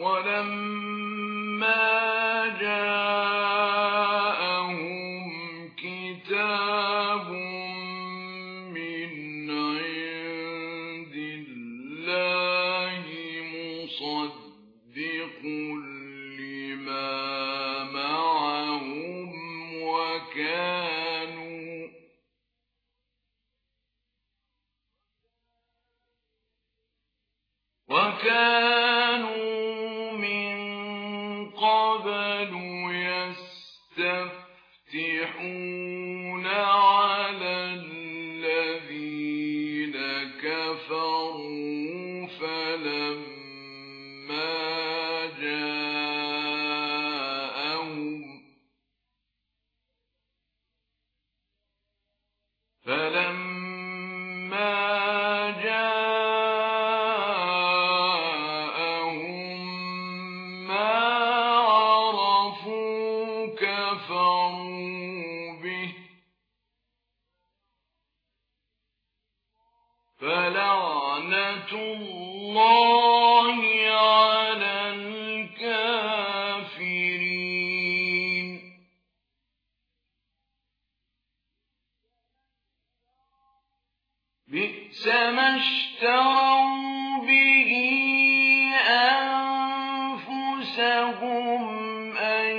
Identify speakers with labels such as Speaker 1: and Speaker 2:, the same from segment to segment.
Speaker 1: ولما جاءهم كتاب من عند الله مصدق لما معهم وكانوا من قبل يستفتحون على الذين كفروا فلما جاءهم ما عرفوا كفروا به فلعنة الله على الكافرين. بئس ما اشتروا به أنفسهم أن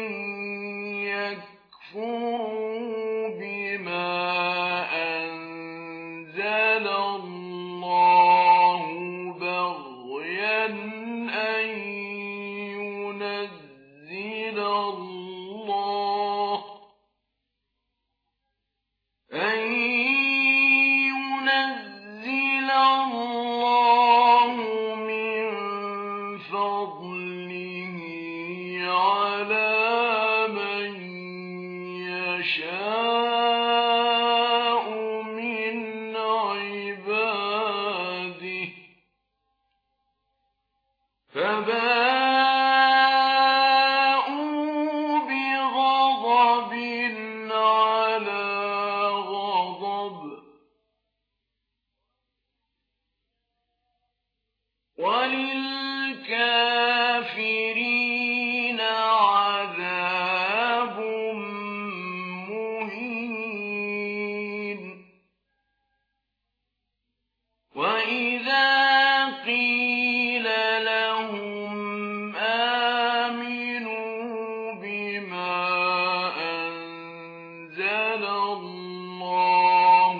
Speaker 1: يكفروا بما أنزل الله بغيا أن ينزل الله من فضله على من يشاء من عباده فباءوا بغضب على غضب وللكافرين عذاب مهين. وإذا قيل لهم آمنوا بما أنزل الله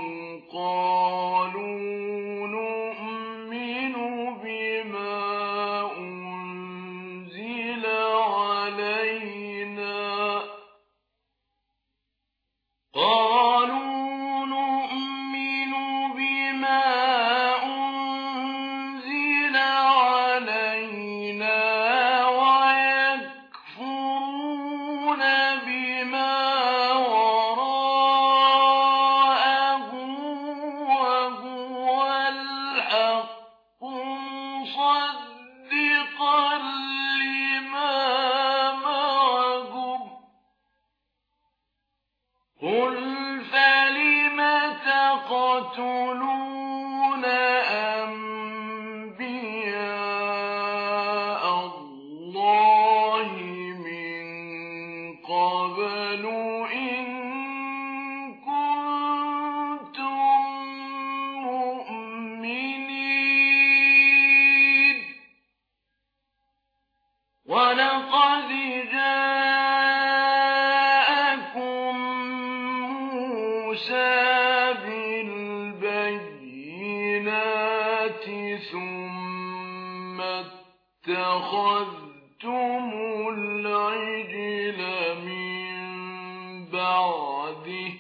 Speaker 1: قالوا نؤمن بما أنزل علينا ويكفرون بما وراءه وهو الحق مصدقا لما معهم. قل فلم تقتلون أنبياء الله من قبل إن كنتم مؤمنين. ولقد جاءكم موسى بالبينات ثم اتخذتم العجل من بعده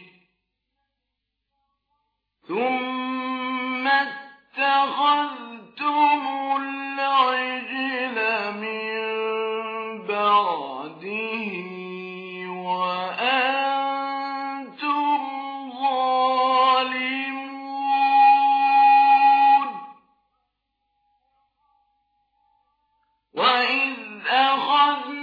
Speaker 1: وأنتم ظالمون. وإذ أخذنا